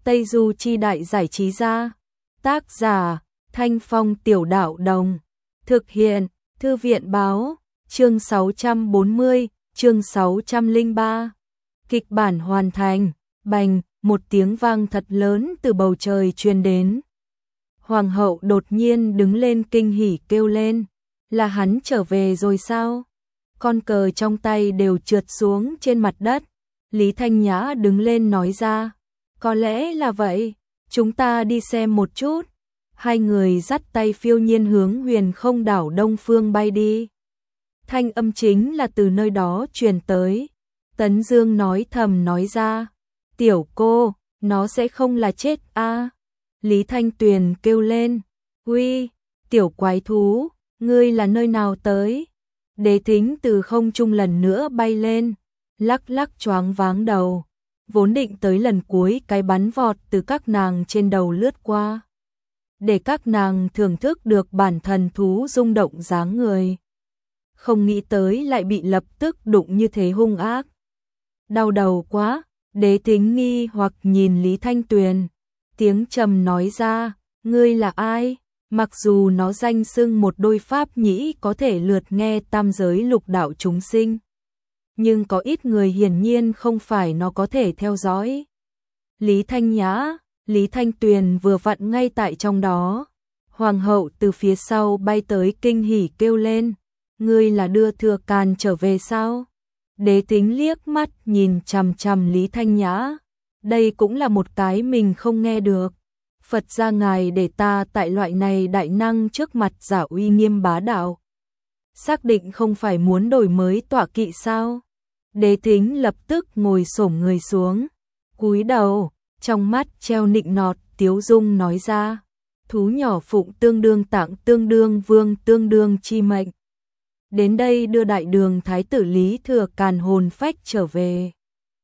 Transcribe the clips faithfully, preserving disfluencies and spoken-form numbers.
Tây Du Chi Đại Giải Trí Gia. Tác giả Thanh Phong Tiểu Đạo Đồng. Thực hiện Thư viện Báo. Chương sáu trăm bốn mươi, chương sáu trăm lẻ ba. Kịch bản hoàn thành. Bành, một tiếng vang thật lớn từ bầu trời truyền đến. Hoàng hậu đột nhiên đứng lên kinh hỉ kêu lên. Là hắn trở về rồi sao? Con cờ trong tay đều trượt xuống trên mặt đất. Lý Thanh Nhã đứng lên nói ra. Có lẽ là vậy, chúng ta đi xem một chút. Hai người dắt tay phiêu nhiên hướng Huyền Không đảo Đông Phương bay đi. Thanh âm chính là từ nơi đó truyền tới. Tấn Dương nói thầm nói ra. Tiểu cô, nó sẽ không là chết a? Lý Thanh Tuyền kêu lên. Uy, tiểu quái thú, ngươi là nơi nào tới? Đế Thính từ không trung lần nữa bay lên, lắc lắc choáng váng đầu. Vốn định tới lần cuối cái bắn vọt từ các nàng trên đầu lướt qua. Để các nàng thưởng thức được bản thần thú rung động dáng người. Không nghĩ tới lại bị lập tức đụng như thế hung ác. Đau đầu quá, Đế Thính nghi hoặc nhìn Lý Thanh Tuyền. Tiếng trầm nói ra, ngươi là ai? Mặc dù nó danh xưng một đôi pháp nhĩ có thể lượt nghe tam giới lục đạo chúng sinh. Nhưng có ít người hiển nhiên không phải nó có thể theo dõi. Lý Thanh Nhã, Lý Thanh Tuyền vừa vặn ngay tại trong đó. Hoàng hậu từ phía sau bay tới kinh hỉ kêu lên. Ngươi là đưa Thừa Càn trở về sao? Đế Thính liếc mắt nhìn chằm chằm Lý Thanh Nhã. Đây cũng là một cái mình không nghe được. Phật gia ngài để ta tại loại này đại năng trước mặt giả uy nghiêm bá đạo. Xác định không phải muốn đổi mới tọa kỵ sao? Đế Thính lập tức ngồi xổm người xuống, cúi đầu, trong mắt treo nịnh nọt tiếu dung nói ra. Thú nhỏ phụng tương đương tặng tương đương vương tương đương chi mệnh. Đến đây đưa đại đường thái tử Lý Thừa Càn hồn phách trở về.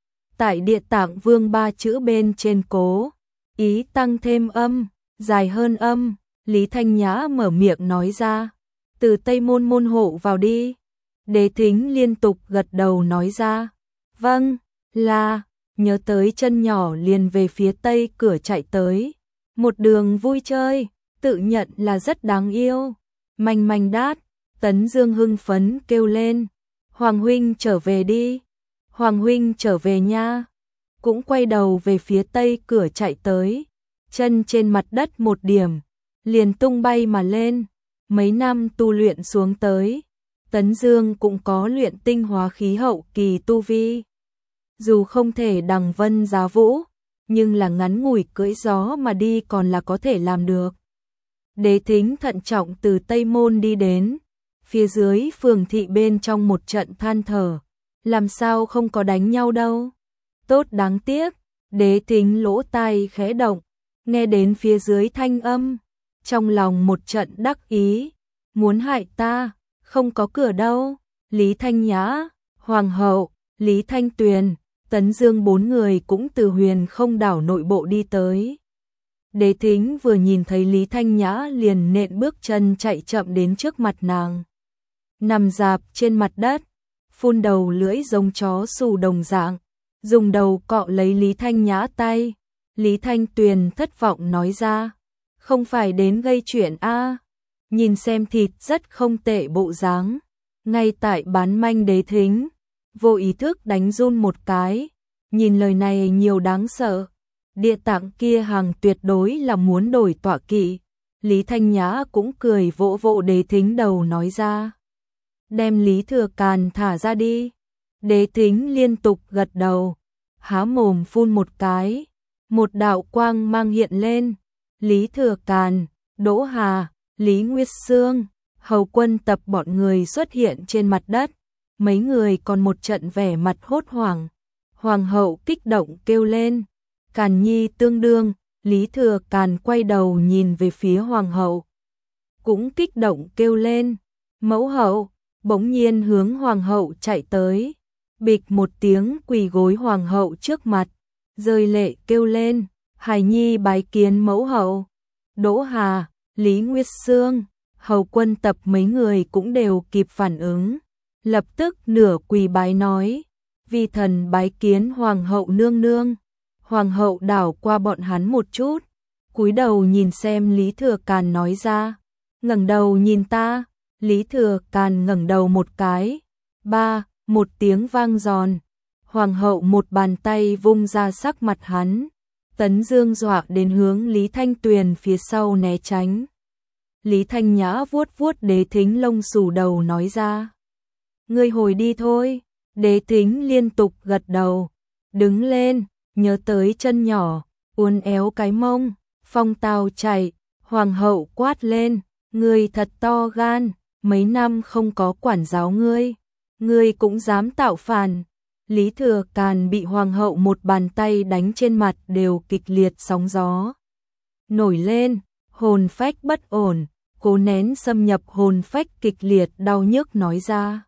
Tại địa tạng vương ba chữ bên trên cố, ý tăng thêm âm, dài hơn âm, Lý Thanh Nhã mở miệng nói ra. Từ Tây Môn môn hộ vào đi. Đế Thính liên tục gật đầu nói ra. Vâng, là, nhớ tới chân nhỏ liền về phía tây cửa chạy tới. Một đường vui chơi, tự nhận là rất đáng yêu. Manh manh đát, Tấn Dương hưng phấn kêu lên. Hoàng huynh trở về đi. Hoàng huynh trở về nha. Cũng quay đầu về phía tây cửa chạy tới. Chân trên mặt đất một điểm, liền tung bay mà lên. Mấy năm tu luyện xuống tới, Tấn Dương cũng có luyện tinh hóa khí hậu kỳ tu vi. Dù không thể đằng vân giá vũ, nhưng là ngắn ngủi cưỡi gió mà đi còn là có thể làm được. Đế Thính thận trọng từ Tây Môn đi đến, phía dưới phường thị bên trong một trận than thở. Làm sao không có đánh nhau đâu. Tốt đáng tiếc, Đế Thính lỗ tai khẽ động, nghe đến phía dưới thanh âm. Trong lòng một trận đắc ý, muốn hại ta, không có cửa đâu. Lý Thanh Nhã, Hoàng hậu, Lý Thanh Tuyền, Tấn Dương bốn người cũng từ Huyền Không đảo nội bộ đi tới. Đế Thính vừa nhìn thấy Lý Thanh Nhã liền nện bước chân chạy chậm đến trước mặt nàng. Nằm dạp trên mặt đất, phun đầu lưỡi giống chó xù đồng dạng, dùng đầu cọ lấy Lý Thanh Nhã tay. Lý Thanh Tuyền thất vọng nói ra. Không phải đến gây chuyện a? Nhìn xem thịt rất không tệ bộ dáng. Ngay tại bán manh Đế Thính, vô ý thức đánh run một cái. Nhìn lời này nhiều đáng sợ. Địa tạng kia hàng tuyệt đối là muốn đổi tọa kỵ. Lý Thanh Nhã cũng cười vỗ vỗ Đế Thính đầu nói ra. Đem Lý Thừa Càn thả ra đi. Đế Thính liên tục gật đầu, há mồm phun một cái. Một đạo quang mang hiện lên. Lý Thừa Càn, Đỗ Hà, Lý Nguyệt Sương, hầu quân tập bọn người xuất hiện trên mặt đất. Mấy người còn một trận vẻ mặt hốt hoảng. Hoàng hậu kích động kêu lên. Càn nhi tương đương. Lý Thừa Càn quay đầu nhìn về phía hoàng hậu, cũng kích động kêu lên. Mẫu hậu, bỗng nhiên hướng hoàng hậu chạy tới. Bịch một tiếng quỳ gối hoàng hậu trước mặt, rơi lệ kêu lên. Hải nhi bái kiến mẫu hậu. Đỗ Hà, Lý Nguyệt Sương, hầu quân tập mấy người cũng đều kịp phản ứng. Lập tức nửa quỳ bái nói. Vi thần bái kiến hoàng hậu nương nương. Hoàng hậu đảo qua bọn hắn một chút, cúi đầu nhìn xem Lý Thừa Càn nói ra, ngẩng đầu nhìn ta. Lý Thừa Càn ngẩng đầu một cái, ba, một tiếng vang giòn, hoàng hậu một bàn tay vung ra sắc mặt hắn. Tấn Dương dọa đến hướng Lý Thanh Tuyền phía sau né tránh. Lý Thanh Nhã vuốt vuốt Đế Thính lông xù đầu nói ra, ngươi hồi đi thôi. Đế Thính liên tục gật đầu, đứng lên, nhớ tới chân nhỏ, uốn éo cái mông, phong tao chạy. Hoàng hậu quát lên, ngươi thật to gan, mấy năm không có quản giáo ngươi, ngươi cũng dám tạo phản. Lý Thừa Càn bị hoàng hậu một bàn tay đánh trên mặt đều kịch liệt sóng gió nổi lên, hồn phách bất ổn, cố nén xâm nhập hồn phách kịch liệt đau nhức nói ra,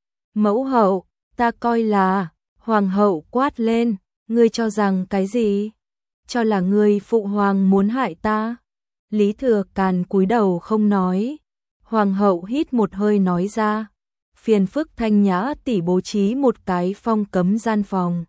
mẫu hậu, ta coi là. Hoàng hậu quát lên, ngươi cho rằng cái gì? Cho là ngươi phụ hoàng muốn hại ta? Lý Thừa Càn cúi đầu không nói. Hoàng hậu hít một hơi nói ra, phiền phức Thanh Nhã tỷ bố trí một cái phong cấm gian phòng,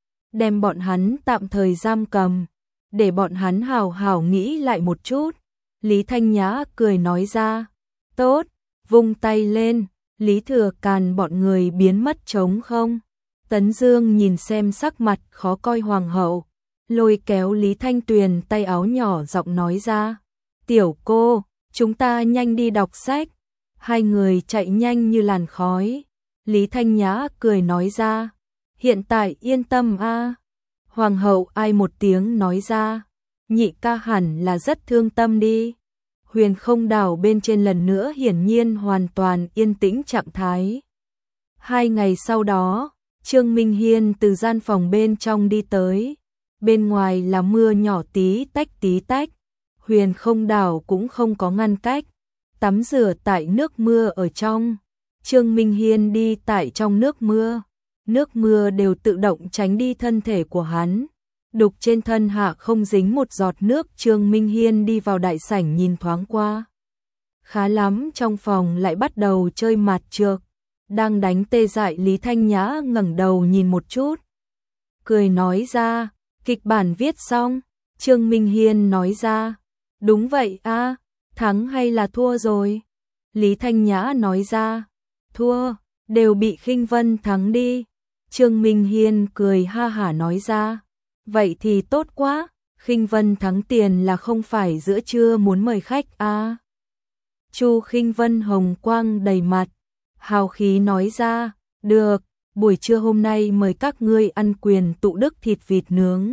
đem bọn hắn tạm thời giam cầm, để bọn hắn hào hào nghĩ lại một chút. Lý Thanh Nhã cười nói ra, tốt, vung tay lên. Lý Thừa Càn bọn người biến mất trống không. Tấn Dương nhìn xem sắc mặt khó coi hoàng hậu, lôi kéo Lý Thanh Tuyền tay áo nhỏ giọng nói ra, tiểu cô, chúng ta nhanh đi đọc sách. Hai người chạy nhanh như làn khói. Lý Thanh Nhã cười nói ra, hiện tại yên tâm a. Hoàng hậu ai một tiếng nói ra, nhị ca hẳn là rất thương tâm đi. Huyền Không Đảo bên trên lần nữa hiển nhiên hoàn toàn yên tĩnh trạng thái. Hai ngày sau đó, Trương Minh Hiên từ gian phòng bên trong đi tới. Bên ngoài là mưa nhỏ tí tách tí tách. Huyền Không Đảo cũng không có ngăn cách, tắm rửa tại nước mưa ở trong. Trương Minh Hiên đi tại trong nước mưa, nước mưa đều tự động tránh đi thân thể của hắn. Đục trên thân hạ không dính một giọt nước. Trương Minh Hiên đi vào đại sảnh nhìn thoáng qua. Khá lắm, trong phòng lại bắt đầu chơi mạt trược. Đang đánh tê dại Lý Thanh Nhã ngẩng đầu nhìn một chút, cười nói ra, kịch bản viết xong. Trương Minh Hiên nói ra, đúng vậy a, thắng hay là thua rồi? Lý Thanh Nhã nói ra, thua, đều bị Khinh Vân thắng đi. Trương Minh Hiên cười ha hả nói ra, vậy thì tốt quá, Khinh Vân thắng tiền là không phải giữa trưa muốn mời khách a. Chu Khinh Vân hồng quang đầy mặt, hào khí nói ra, được, buổi trưa hôm nay mời các ngươi ăn quyền tụ đức thịt vịt nướng.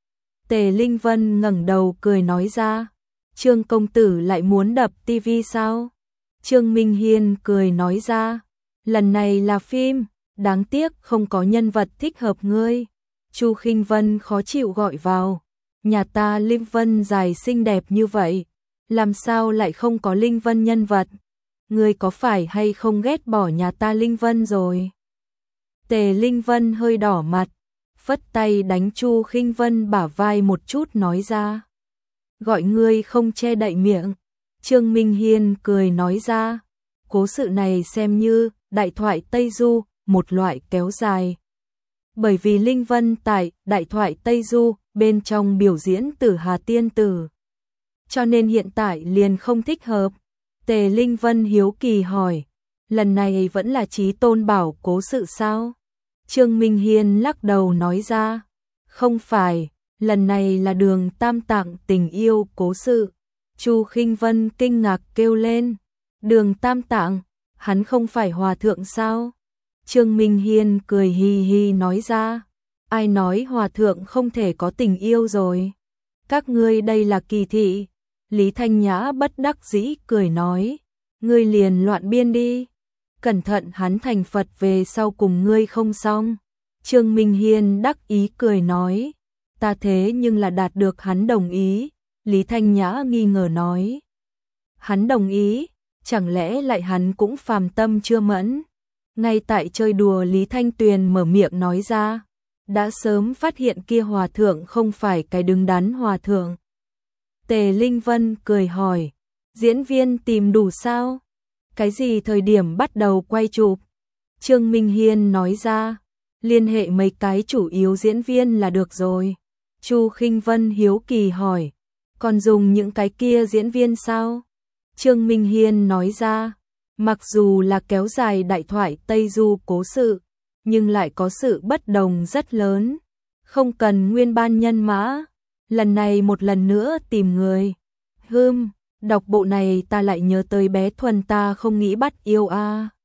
Tề Linh Vân ngẩng đầu cười nói ra, Trương công tử lại muốn đập tivi sao? Trương Minh Hiên cười nói ra, lần này là phim, đáng tiếc không có nhân vật thích hợp ngươi. Chu Khinh Vân khó chịu gọi vào, nhà ta Linh Vân dài xinh đẹp như vậy, làm sao lại không có Linh Vân nhân vật? Ngươi có phải hay không ghét bỏ nhà ta Linh Vân rồi? Tề Linh Vân hơi đỏ mặt, phất tay đánh Chu Khinh Vân bả vai một chút nói ra, gọi ngươi không che đậy miệng. Trương Minh Hiên cười nói ra, cố sự này xem như đại thoại Tây Du, một loại kéo dài. Bởi vì Linh Vân tại đại thoại Tây Du bên trong biểu diễn Tử Hà Tiên Tử, cho nên hiện tại liền không thích hợp. Tề Linh Vân hiếu kỳ hỏi, lần này vẫn là Chí Tôn bảo cố sự sao? Trương Minh Hiên lắc đầu nói ra, không phải, lần này là Đường Tam Tạng tình yêu cố sự. Chu Khinh Vân kinh ngạc kêu lên, Đường Tam Tạng, hắn không phải hòa thượng sao? Trương Minh Hiên cười hi hi nói ra, ai nói hòa thượng không thể có tình yêu rồi? Các ngươi đây là kỳ thị. Lý Thanh Nhã bất đắc dĩ cười nói, ngươi liền loạn biên đi, cẩn thận hắn thành Phật về sau cùng ngươi không xong. Trương Minh Hiên đắc ý cười nói, ta thế nhưng là đạt được hắn đồng ý. Lý Thanh Nhã nghi ngờ nói, hắn đồng ý, chẳng lẽ lại hắn cũng phàm tâm chưa mẫn? Ngay tại chơi đùa Lý Thanh Tuyền mở miệng nói ra, đã sớm phát hiện kia hòa thượng không phải cái đứng đắn hòa thượng. Tề Linh Vân cười hỏi, diễn viên tìm đủ sao? Cái gì thời điểm bắt đầu quay chụp? Trương Minh Hiên nói ra, liên hệ mấy cái chủ yếu diễn viên là được rồi. Chu Khinh Vân hiếu kỳ hỏi, còn dùng những cái kia diễn viên sao? Trương Minh Hiên nói ra, mặc dù là kéo dài đại thoại Tây Du cố sự, nhưng lại có sự bất đồng rất lớn. Không cần nguyên ban nhân mã, lần này một lần nữa tìm người. Hừm, đọc bộ này ta lại nhớ tới bé Thuần ta không nghĩ bắt yêu a.